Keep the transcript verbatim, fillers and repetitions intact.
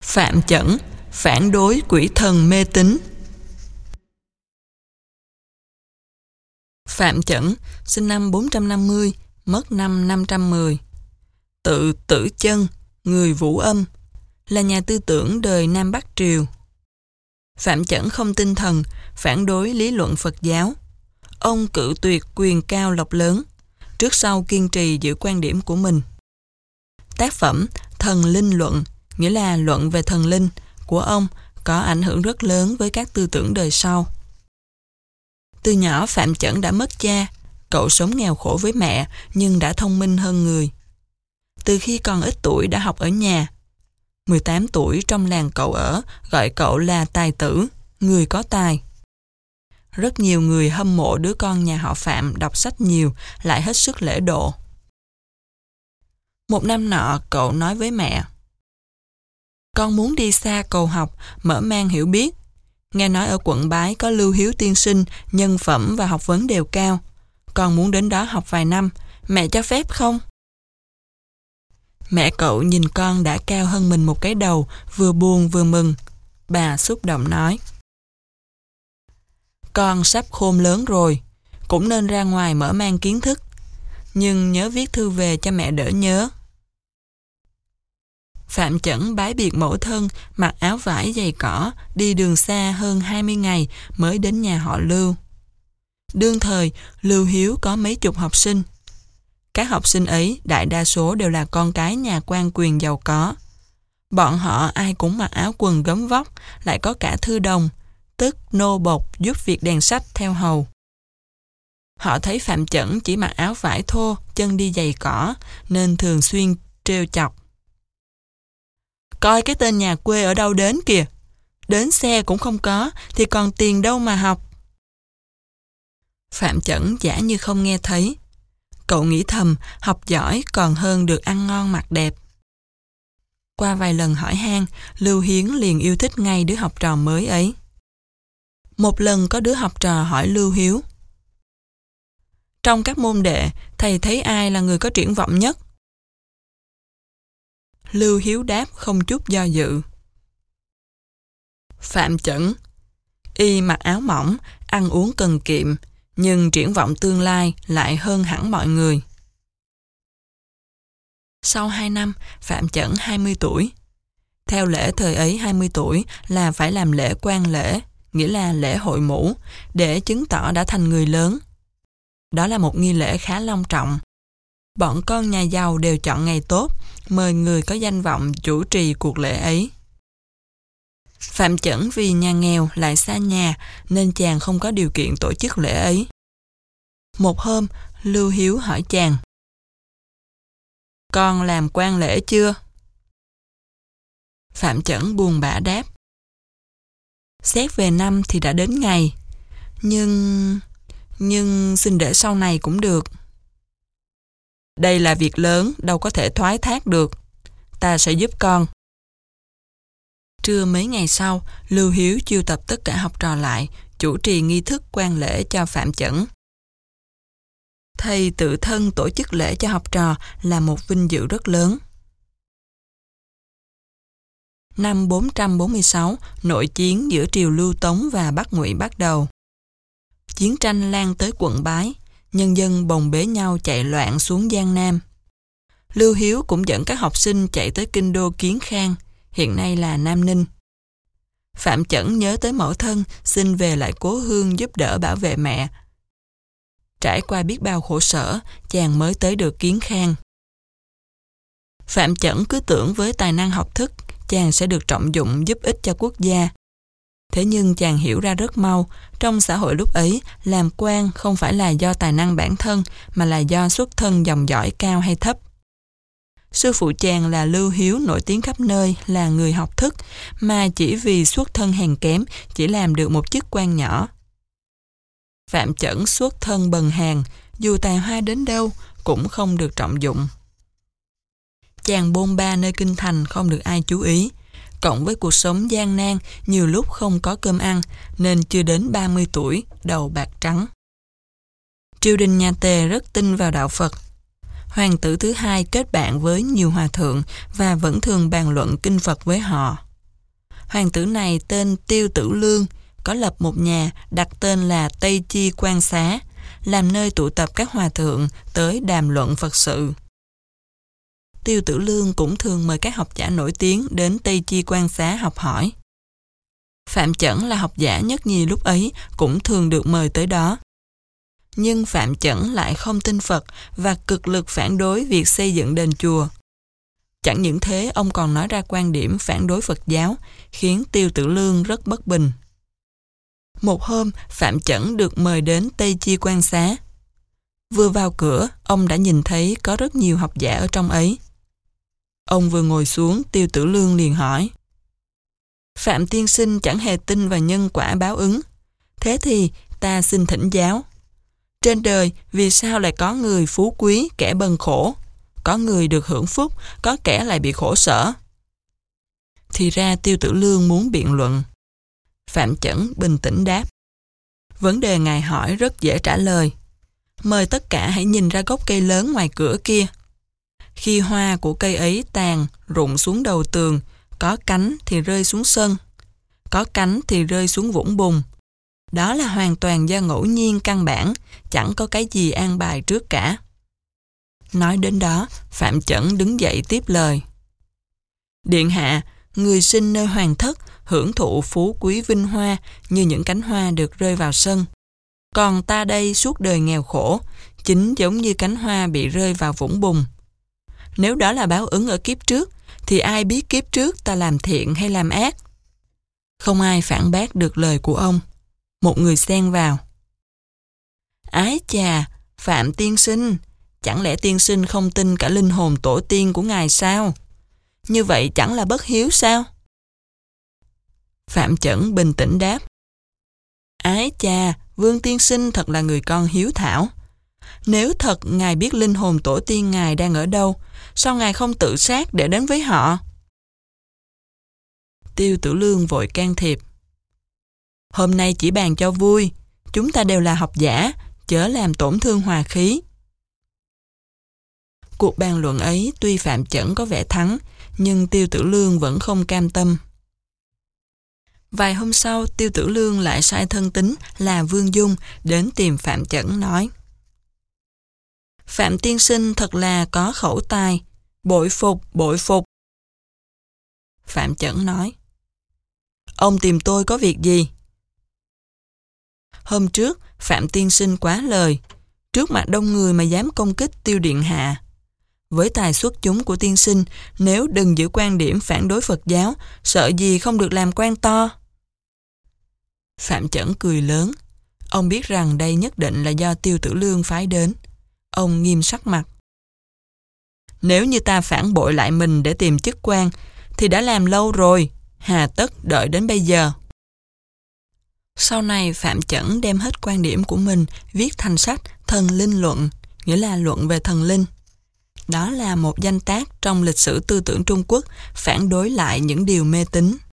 Phạm Chẩn phản đối quỷ thần mê tín. Phạm Chẩn sinh năm bốn trăm năm mươi, mất năm năm trăm mười. Tự Tử Chân, người Vũ Âm, là nhà tư tưởng đời Nam Bắc Triều. Phạm Chẩn không tin thần, phản đối lý luận Phật giáo. Ông cự tuyệt quyền cao lộc lớn, trước sau kiên trì giữ quan điểm của mình. Tác phẩm Thần Linh Luận, nghĩa là luận về thần linh, của ông có ảnh hưởng rất lớn với các tư tưởng đời sau. Từ nhỏ Phạm Chẩn đã mất cha, cậu sống nghèo khổ với mẹ nhưng đã thông minh hơn người. Từ khi còn ít tuổi đã học ở nhà. mười tám tuổi trong làng cậu ở gọi cậu là tài tử, người có tài. Rất nhiều người hâm mộ đứa con nhà họ Phạm đọc sách nhiều, lại hết sức lễ độ. Một năm nọ cậu nói với mẹ: "Con muốn đi xa cầu học, mở mang hiểu biết. Nghe nói ở quận Bái có Lưu Hiếu tiên sinh, nhân phẩm và học vấn đều cao. Con muốn đến đó học vài năm, mẹ cho phép không?" Mẹ cậu nhìn con đã cao hơn mình một cái đầu, vừa buồn vừa mừng. Bà xúc động nói: "Con sắp khôn lớn rồi, cũng nên ra ngoài mở mang kiến thức. Nhưng nhớ viết thư về cho mẹ đỡ nhớ." Phạm Chẩn bái biệt mẫu thân, mặc áo vải giày cỏ, đi đường xa hơn hai mươi ngày mới đến nhà họ Lưu. Đương thời, Lưu Hiếu có mấy chục học sinh. Các học sinh ấy đại đa số đều là con cái nhà quan quyền giàu có. Bọn họ ai cũng mặc áo quần gấm vóc, lại có cả thư đồng, tức nô bộc giúp việc đèn sách theo hầu. Họ thấy Phạm Chẩn chỉ mặc áo vải thô, chân đi giày cỏ, nên thường xuyên trêu chọc: "Coi cái tên nhà quê ở đâu đến kìa, đến xe cũng không có, thì còn tiền đâu mà học." Phạm Chẩn giả như không nghe thấy. Cậu nghĩ thầm, học giỏi còn hơn được ăn ngon mặc đẹp. Qua vài lần hỏi han, Lưu Hiến liền yêu thích ngay đứa học trò mới ấy. Một lần có đứa học trò hỏi Lưu Hiếu: "Trong các môn đệ, thầy thấy ai là người có triển vọng nhất?" Lưu Hiếu đáp không chút do dự: "Phạm Chẩn. Y mặc áo mỏng, ăn uống cần kiệm, nhưng triển vọng tương lai lại hơn hẳn mọi người." Sau hai năm, Phạm Chẩn hai mươi tuổi. Theo lễ thời ấy hai mươi tuổi là phải làm lễ quan lễ, nghĩa là lễ hội mũ, để chứng tỏ đã thành người lớn. Đó là một nghi lễ khá long trọng. Bọn con nhà giàu đều chọn ngày tốt, mời người có danh vọng chủ trì cuộc lễ ấy. Phạm Chẩn vì nhà nghèo lại xa nhà nên chàng không có điều kiện tổ chức lễ ấy. Một hôm, Lưu Hiếu hỏi chàng: "Con làm quan lễ chưa?" Phạm Chẩn buồn bã đáp: "Xét về năm thì đã đến ngày, nhưng... nhưng xin để sau này cũng được." "Đây là việc lớn, đâu có thể thoái thác được. Ta sẽ giúp con." Trưa mấy ngày sau, Lưu Hiếu chiêu tập tất cả học trò lại, chủ trì nghi thức quan lễ cho Phạm Chẩn. Thầy tự thân tổ chức lễ cho học trò là một vinh dự rất lớn. Năm bốn trăm bốn mươi sáu, nội chiến giữa triều Lưu Tống và Bắc Ngụy bắt đầu. Chiến tranh lan tới quận Bái, nhân dân bồng bế nhau chạy loạn xuống Giang Nam. Lưu Hiếu cũng dẫn các học sinh chạy tới kinh đô Kiến Khang, hiện nay là Nam Ninh. Phạm Chẩn nhớ tới mẫu thân, xin về lại cố hương giúp đỡ bảo vệ mẹ. Trải qua biết bao khổ sở, chàng mới tới được Kiến Khang. Phạm Chẩn cứ tưởng với tài năng học thức, chàng sẽ được trọng dụng giúp ích cho quốc gia. Thế nhưng chàng hiểu ra rất mau, trong xã hội lúc ấy, làm quan không phải là do tài năng bản thân, mà là do xuất thân dòng dõi cao hay thấp. Sư phụ chàng là Lưu Hiếu nổi tiếng khắp nơi là người học thức, mà chỉ vì xuất thân hèn kém, chỉ làm được một chức quan nhỏ. Phạm Chẩn xuất thân bần hàn, dù tài hoa đến đâu cũng không được trọng dụng. Chàng bôn ba nơi kinh thành không được ai chú ý, cộng với cuộc sống gian nan, nhiều lúc không có cơm ăn, nên chưa đến ba mươi tuổi, đầu bạc trắng. Triều đình nhà Tề rất tin vào đạo Phật. Hoàng tử thứ hai kết bạn với nhiều hòa thượng và vẫn thường bàn luận kinh Phật với họ. Hoàng tử này tên Tiêu Tử Lương, có lập một nhà đặt tên là Tây Chi Quan Xá, làm nơi tụ tập các hòa thượng tới đàm luận Phật sự. Tiêu Tử Lương cũng thường mời các học giả nổi tiếng đến Tây Chi Quan Xá học hỏi. Phạm Chẩn là học giả nhất nhì lúc ấy, cũng thường được mời tới đó. Nhưng Phạm Chẩn lại không tin Phật và cực lực phản đối việc xây dựng đền chùa. Chẳng những thế, ông còn nói ra quan điểm phản đối Phật giáo, khiến Tiêu Tử Lương rất bất bình. Một hôm, Phạm Chẩn được mời đến Tây Chi Quan Xá. Vừa vào cửa, ông đã nhìn thấy có rất nhiều học giả ở trong ấy. Ông vừa ngồi xuống, Tiêu Tử Lương liền hỏi: Phạm tiên sinh chẳng hề tin vào nhân quả báo ứng. Thế thì ta xin thỉnh giáo. Trên đời vì sao lại có người phú quý, kẻ bần khổ? Có người được hưởng phúc, có kẻ lại bị khổ sở. Thì ra Tiêu Tử Lương muốn biện luận. Phạm Chẩn bình tĩnh đáp: Vấn đề ngài hỏi rất dễ trả lời. Mời tất cả hãy nhìn ra gốc cây lớn ngoài cửa kia. Khi hoa của cây ấy tàn, rụng xuống đầu tường, có cánh thì rơi xuống sân, có cánh thì rơi xuống vũng bùn. Đó là hoàn toàn do ngẫu nhiên căn bản, chẳng có cái gì an bài trước cả. Nói đến đó, Phạm Chẩn đứng dậy tiếp lời: Điện hạ, người sinh nơi hoàng thất, hưởng thụ phú quý vinh hoa như những cánh hoa được rơi vào sân. Còn ta đây suốt đời nghèo khổ, chính giống như cánh hoa bị rơi vào vũng bùn. Nếu đó là báo ứng ở kiếp trước, thì ai biết kiếp trước ta làm thiện hay làm ác? Không ai phản bác được lời của ông. Một người xen vào: Ái chà, Phạm tiên sinh, chẳng lẽ tiên sinh không tin cả linh hồn tổ tiên của ngài sao? Như vậy chẳng là bất hiếu sao? Phạm Chẩn bình tĩnh đáp: Ái chà, Vương tiên sinh thật là người con hiếu thảo. Nếu thật ngài biết linh hồn tổ tiên ngài đang ở đâu, sao ngài không tự sát để đến với họ? Tiêu Tử Lương vội can thiệp: Hôm nay chỉ bàn cho vui, chúng ta đều là học giả, chớ làm tổn thương hòa khí. Cuộc bàn luận ấy tuy Phạm Chẩn có vẻ thắng, nhưng Tiêu Tử Lương vẫn không cam tâm. Vài hôm sau, Tiêu Tử Lương lại sai thân tín là Vương Dung đến tìm Phạm Chẩn nói: Phạm tiên sinh thật là có khẩu tài, bội phục, bội phục. Phạm Chẩn nói: Ông tìm tôi có việc gì? Hôm trước, Phạm tiên sinh quá lời, trước mặt đông người mà dám công kích Tiêu điện hạ. Với tài xuất chúng của tiên sinh, nếu đừng giữ quan điểm phản đối Phật giáo, sợ gì không được làm quan to. Phạm Chẩn cười lớn. Ông biết rằng đây nhất định là do Tiêu Tử Lương phái đến. Ông nghiêm sắc mặt: Nếu như ta phản bội lại mình để tìm chức quan, thì đã làm lâu rồi, hà tất đợi đến bây giờ. Sau này Phạm Chẩn đem hết quan điểm của mình viết thành sách Thần Linh Luận, nghĩa là luận về thần linh. Đó là một danh tác trong lịch sử tư tưởng Trung Quốc phản đối lại những điều mê tín.